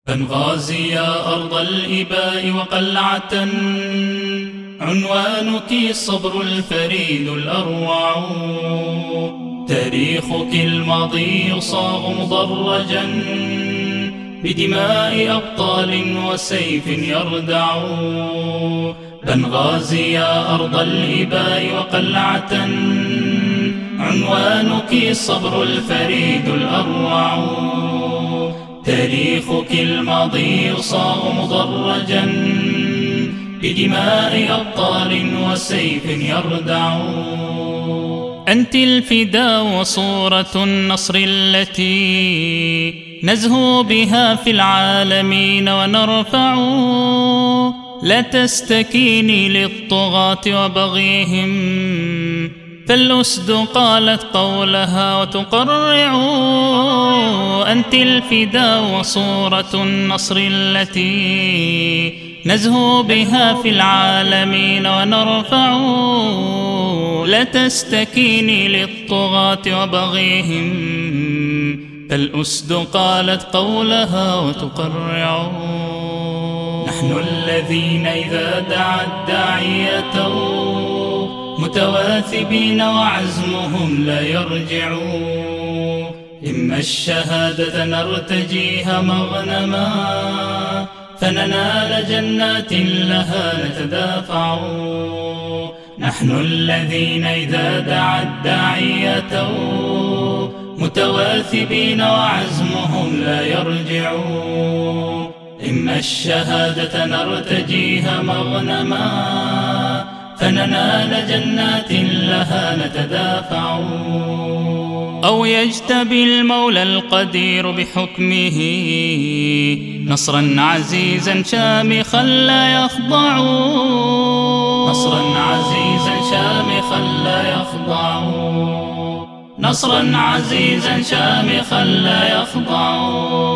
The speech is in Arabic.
بنغازي يا أرض الإباء وقلعة، عنوانك الصبر الفريد الأروع. تاريخك الماضي يصاغ مضرجا بدماء أبطال وسيف يردع. بنغازي يا أرض الإباء وقلعة، عنوانك الصبر الفريد الأروع. تاريخك الماضي يصاغ مضرجا بدماء أبطال وسيف يردع. أنت الفداء وصورة النصر التي نزهو بها في العالمين ونرفع. لا تستكيني للطغاة وبغيهم، فالأسد قالت قولها وتقرع. أنت الفداء وصورة النصر التي نزهو بها في العالمين ونرفع. لا تستكيني للطغاة وبغيهم، فالأسد قالت قولها وتقرع. نحن الذين إذا دعا الداعية متواثبين وعزمهم لا يرجع. إما الشهادة نرتجيها مغنما، فننال جنات لها نتدافع. نحن الذين إذا دعا الداعية متواثبين وعزمهم لا يرجع. إما الشهادة نرتجيها مغنما، فننال جنات لها نتدافع. أو يجتبي المولى القدير بحكمه نصرا عزيزا شامخا لا يخضع. نصرا عزيزا شامخا لا يخضع. نصرا عزيزا شامخا لا يخضع.